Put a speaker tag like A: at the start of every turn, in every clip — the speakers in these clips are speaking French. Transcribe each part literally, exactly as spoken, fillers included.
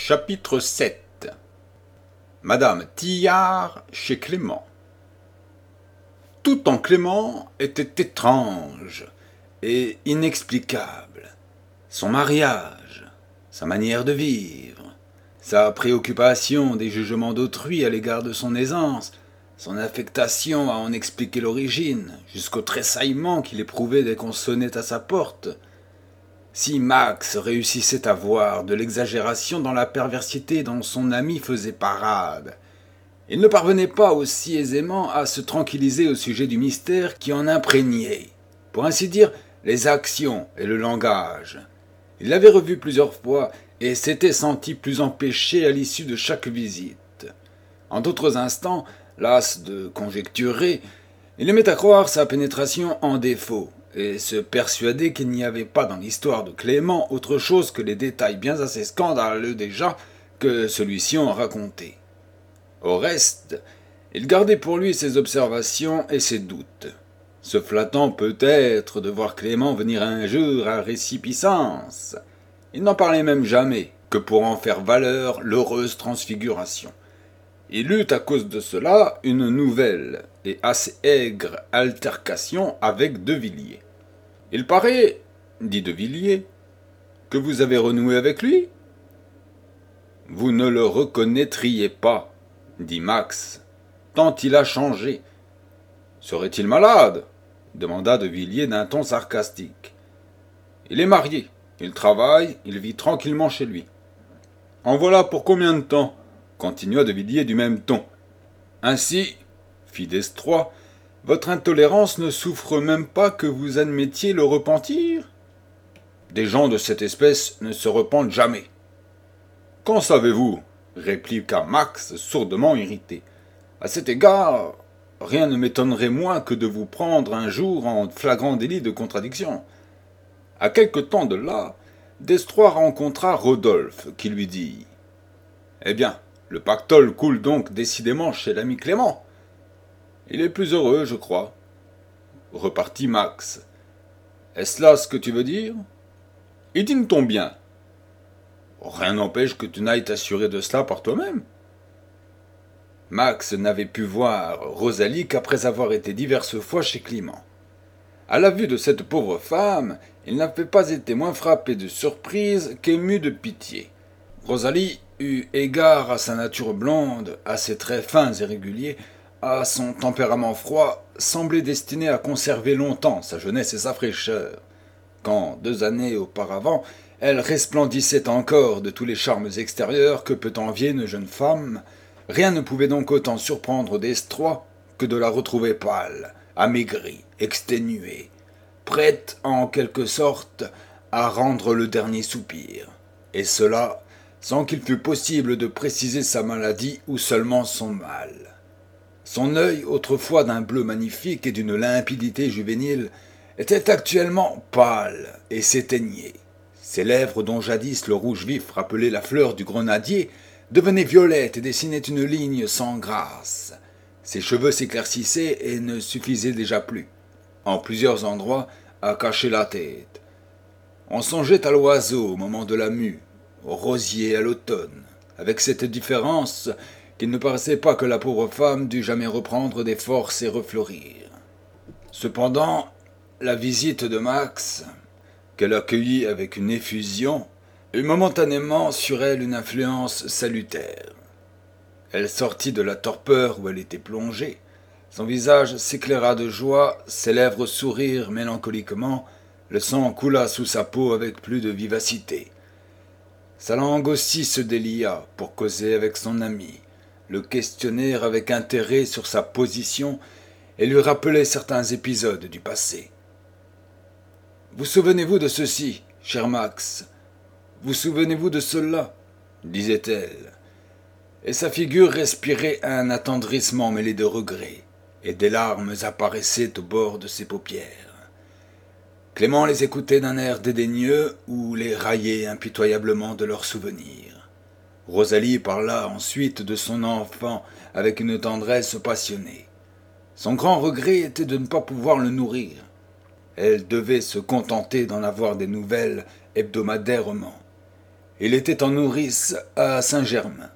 A: Chapitre sept. Madame Tillard chez Clément. Tout en Clément était étrange et inexplicable. Son mariage, sa manière de vivre, sa préoccupation des jugements d'autrui à l'égard de son aisance, son affectation à en expliquer l'origine, jusqu'au tressaillement qu'il éprouvait dès qu'on sonnait à sa porte. Si Max réussissait à voir de l'exagération dans la perversité dont son ami faisait parade, il ne parvenait pas aussi aisément à se tranquilliser au sujet du mystère qui en imprégnait, pour ainsi dire, les actions et le langage. Il l'avait revu plusieurs fois et s'était senti plus empêché à l'issue de chaque visite. En d'autres instants, las de conjecturer, il aimait à croire sa pénétration en défaut, et se persuadait qu'il n'y avait pas dans l'histoire de Clément autre chose que les détails bien assez scandaleux déjà que celui-ci en racontait. Au reste, il gardait pour lui ses observations et ses doutes, se flattant peut-être de voir Clément venir un jour à récipiscence. Il n'en parlait même jamais que pour en faire valeur l'heureuse transfiguration. Il eut à cause de cela une nouvelle et assez aigre altercation avec De Villiers. « Il paraît, dit De Villiers, que vous avez renoué avec lui ?»« Vous ne le reconnaîtriez pas, dit Max, tant il a changé. »« Serait-il malade ?» demanda De Villiers d'un ton sarcastique. « Il est marié, il travaille, il vit tranquillement chez lui. »« En voilà pour combien de temps ?» continua De Villiers du même ton. « Ainsi, fit Destrois, votre intolérance ne souffre même pas que vous admettiez le repentir ? Des gens de cette espèce ne se repentent jamais. »« Qu'en savez-vous » répliqua Max, sourdement irrité. « À cet égard, rien ne m'étonnerait moins que de vous prendre un jour en flagrant délit de contradiction. » À quelque temps de là, Destrois rencontra Rodolphe, qui lui dit « Eh bien, le pactole coule donc décidément chez l'ami Clément. Il est plus heureux, je crois. » Repartit Max. « Est-ce là ce que tu veux dire ? Et dîne-t-on bien ? Rien n'empêche que tu n'ailles t'assurer de cela par toi-même. » Max n'avait pu voir Rosalie qu'après avoir été diverses fois chez Clément. À la vue de cette pauvre femme, il n'avait pas été moins frappé de surprise qu'ému de pitié. Rosalie eut égard à sa nature blonde, à ses traits fins et réguliers, à son tempérament froid, semblait destinée à conserver longtemps sa jeunesse et sa fraîcheur. Quand, deux années auparavant, elle resplendissait encore de tous les charmes extérieurs que peut envier une jeune femme, rien ne pouvait donc autant surprendre Destrois que de la retrouver pâle, amaigrie, exténuée, prête en quelque sorte à rendre le dernier soupir, et cela sans qu'il fût possible de préciser sa maladie ou seulement son mal. Son œil, autrefois d'un bleu magnifique et d'une limpidité juvénile, était actuellement pâle et s'éteignait. Ses lèvres, dont jadis le rouge vif rappelait la fleur du grenadier, devenaient violettes et dessinaient une ligne sans grâce. Ses cheveux s'éclaircissaient et ne suffisaient déjà plus, en plusieurs endroits, à cacher la tête. On songeait à l'oiseau au moment de la mue, au rosier à l'automne, avec cette différence qu'il ne paraissait pas que la pauvre femme dût jamais reprendre des forces et refleurir. Cependant, la visite de Max, qu'elle accueillit avec une effusion, eut momentanément sur elle une influence salutaire. Elle sortit de la torpeur où elle était plongée, son visage s'éclaira de joie, ses lèvres sourirent mélancoliquement, le sang coula sous sa peau avec plus de vivacité. Sa langue aussi se délia pour causer avec son ami, le questionner avec intérêt sur sa position et lui rappeler certains épisodes du passé. « Vous souvenez-vous de ceci, cher Max ? Vous souvenez-vous de cela ?» disait-elle. Et sa figure respirait un attendrissement mêlé de regret, et des larmes apparaissaient au bord de ses paupières. Clément les écoutait d'un air dédaigneux ou les raillait impitoyablement de leurs souvenirs. Rosalie parla ensuite de son enfant avec une tendresse passionnée. Son grand regret était de ne pas pouvoir le nourrir. Elle devait se contenter d'en avoir des nouvelles hebdomadairement. Il était en nourrice à Saint-Germain.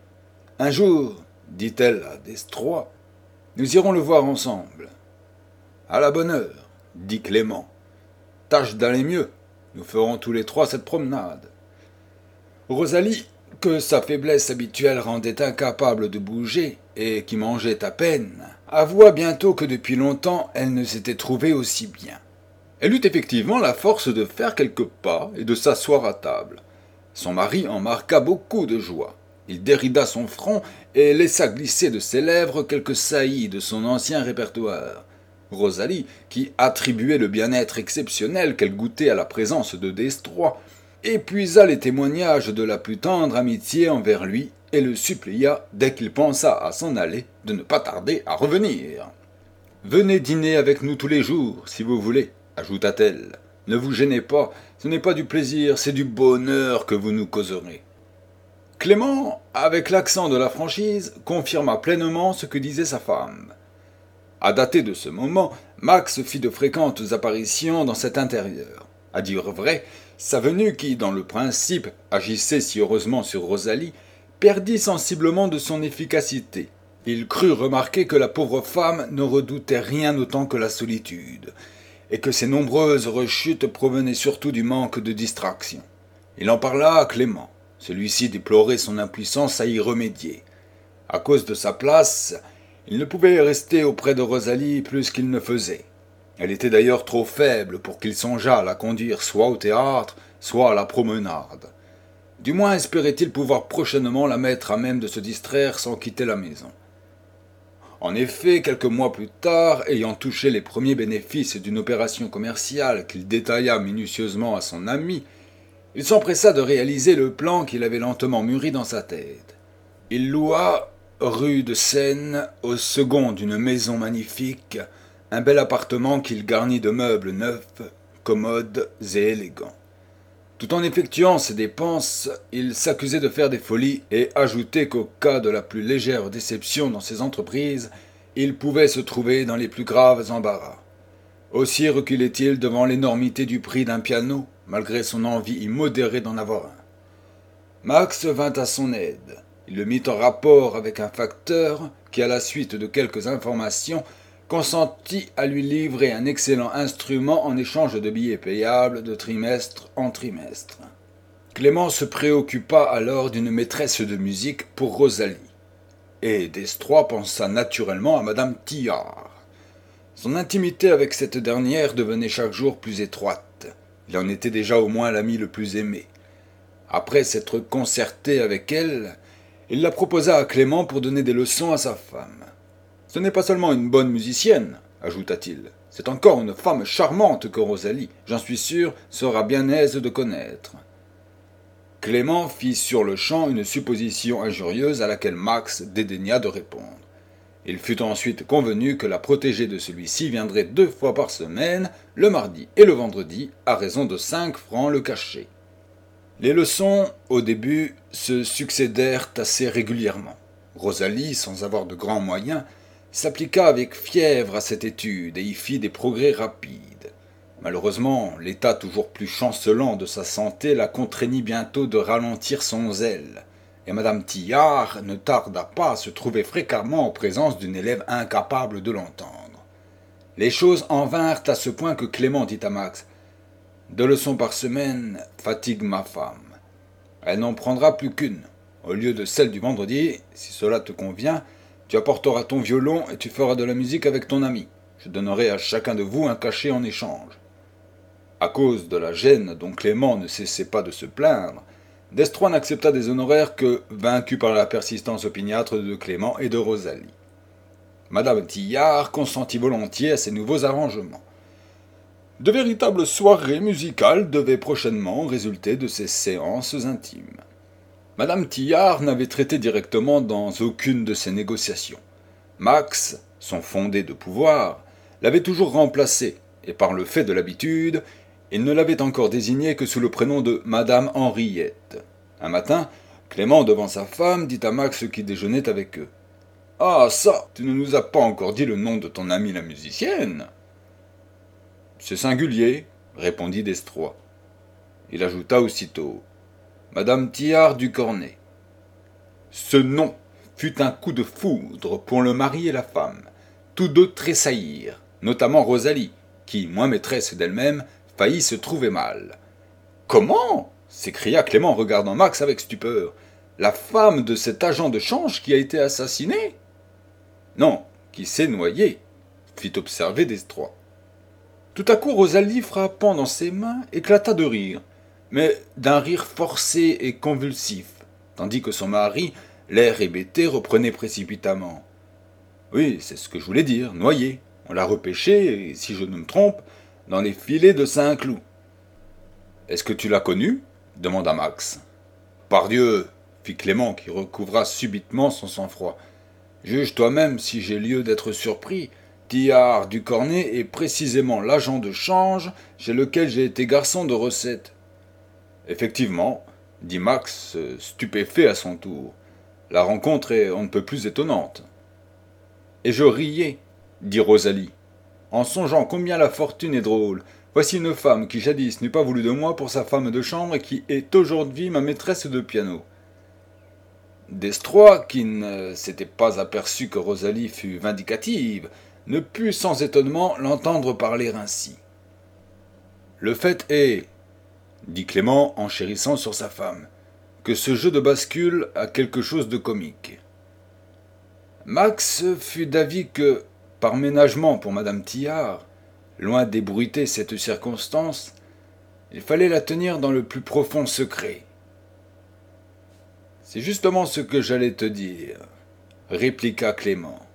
A: Un jour, dit-elle à Destrois, nous irons le voir ensemble. À la bonne heure, dit Clément. Tâche d'aller mieux, nous ferons tous les trois cette promenade. Rosalie, que sa faiblesse habituelle rendait incapable de bouger et qui mangeait à peine, avoua bientôt que depuis longtemps elle ne s'était trouvée aussi bien. Elle eut effectivement la force de faire quelques pas et de s'asseoir à table. Son mari en marqua beaucoup de joie. Il dérida son front et laissa glisser de ses lèvres quelques saillies de son ancien répertoire. Rosalie, qui attribuait le bien-être exceptionnel qu'elle goûtait à la présence de Destrois, épuisa les témoignages de la plus tendre amitié envers lui et le supplia, dès qu'il pensa à s'en aller, de ne pas tarder à revenir. « Venez dîner avec nous tous les jours, si vous voulez, » ajouta-t-elle. « Ne vous gênez pas, ce n'est pas du plaisir, c'est du bonheur que vous nous causerez. » Clément, avec l'accent de la franchise, confirma pleinement ce que disait sa femme. À dater de ce moment, Max fit de fréquentes apparitions dans cet intérieur. À dire vrai, sa venue qui, dans le principe, agissait si heureusement sur Rosalie, perdit sensiblement de son efficacité. Il crut remarquer que la pauvre femme ne redoutait rien autant que la solitude, et que ses nombreuses rechutes provenaient surtout du manque de distraction. Il en parla à Clément. Celui-ci déplorait son impuissance à y remédier. À cause de sa place, il ne pouvait rester auprès de Rosalie plus qu'il ne faisait. Elle était d'ailleurs trop faible pour qu'il songeât à la conduire soit au théâtre, soit à la promenade. Du moins espérait-il pouvoir prochainement la mettre à même de se distraire sans quitter la maison. En effet, quelques mois plus tard, ayant touché les premiers bénéfices d'une opération commerciale qu'il détailla minutieusement à son ami, il s'empressa de réaliser le plan qu'il avait lentement mûri dans sa tête. Il loua, rue de Seine, au second d'une maison magnifique, un bel appartement qu'il garnit de meubles neufs, commodes et élégants. Tout en effectuant ses dépenses, il s'accusait de faire des folies et ajoutait qu'au cas de la plus légère déception dans ses entreprises, il pouvait se trouver dans les plus graves embarras. Aussi reculait-il devant l'énormité du prix d'un piano, malgré son envie immodérée d'en avoir un. Max vint à son aide. Il le mit en rapport avec un facteur qui, à la suite de quelques informations, consentit à lui livrer un excellent instrument en échange de billets payables de trimestre en trimestre. Clément se préoccupa alors d'une maîtresse de musique pour Rosalie, et Destrois pensa naturellement à madame Tillard. Son intimité avec cette dernière devenait chaque jour plus étroite. Il en était déjà au moins l'ami le plus aimé. Après s'être concerté avec elle, il la proposa à Clément pour donner des leçons à sa femme. « Ce n'est pas seulement une bonne musicienne, » ajouta-t-il. « C'est encore une femme charmante que Rosalie, j'en suis sûr, sera bien aise de connaître. » Clément fit sur le champ une supposition injurieuse à laquelle Max dédaigna de répondre. Il fut ensuite convenu que la protégée de celui-ci viendrait deux fois par semaine, le mardi et le vendredi, à raison de cinq francs le cachet. Les leçons, au début, se succédèrent assez régulièrement. Rosalie, sans avoir de grands moyens, s'appliqua avec fièvre à cette étude et y fit des progrès rapides. Malheureusement, l'état toujours plus chancelant de sa santé la contraignit bientôt de ralentir son zèle, et madame Tillard ne tarda pas à se trouver fréquemment en présence d'une élève incapable de l'entendre. Les choses en vinrent à ce point que Clément dit à Max « Deux leçons par semaine fatiguent ma femme. Elle n'en prendra plus qu'une. Au lieu de celle du vendredi, si cela te convient, tu apporteras ton violon et tu feras de la musique avec ton ami. Je donnerai à chacun de vous un cachet en échange. » À cause de la gêne dont Clément ne cessait pas de se plaindre, Destrois n'accepta des honoraires que vaincu par la persistance opiniâtre de Clément et de Rosalie. Madame Tillard consentit volontiers à ces nouveaux arrangements. De véritables soirées musicales devaient prochainement résulter de ces séances intimes. Madame Tillard n'avait traité directement dans aucune de ces négociations. Max, son fondé de pouvoir, l'avait toujours remplacé, et par le fait de l'habitude, il ne l'avait encore désignée que sous le prénom de Madame Henriette. Un matin, Clément, devant sa femme, dit à Max qui déjeunait avec eux. « Ah ça, tu ne nous as pas encore dit le nom de ton amie la musicienne ?» « C'est singulier, » répondit Destrois. Il ajouta aussitôt. Madame Tillard du Cornet. Ce nom fut un coup de foudre pour le mari et la femme. Tous deux tressaillirent, notamment Rosalie, qui, moins maîtresse d'elle-même, faillit se trouver mal. « Comment » s'écria Clément en regardant Max avec stupeur. « La femme de cet agent de change qui a été assassiné ?»« Non, qui s'est noyée, » fit observer Destrois. Tout à coup, Rosalie, frappant dans ses mains, éclata de rire, mais d'un rire forcé et convulsif, tandis que son mari, l'air hébété, reprenait précipitamment. « Oui, c'est ce que je voulais dire, noyée. On l'a repêchée, si je ne me trompe, dans les filets de Saint-Cloud. »« Est-ce que tu l'as connue » demanda Max. « Pardieu !» fit Clément, qui recouvra subitement son sang-froid. « Juge toi-même si j'ai lieu d'être surpris. Tillard du Cornet est précisément l'agent de change chez lequel j'ai été garçon de recette. »« Effectivement, » dit Max, stupéfait à son tour. « La rencontre est on ne peut plus étonnante. »« Et je riais, » dit Rosalie, en songeant combien la fortune est drôle. Voici une femme qui jadis n'eût pas voulu de moi pour sa femme de chambre et qui est aujourd'hui ma maîtresse de piano. » Destrois, qui ne s'était pas aperçu que Rosalie fût vindicative, ne put sans étonnement l'entendre parler ainsi. « Le fait est, » dit Clément en chérissant sur sa femme, « que ce jeu de bascule a quelque chose de comique. » Max fut d'avis que, par ménagement pour madame Tillard, loin d'ébruiter cette circonstance, il fallait la tenir dans le plus profond secret. « C'est justement ce que j'allais te dire, » répliqua Clément.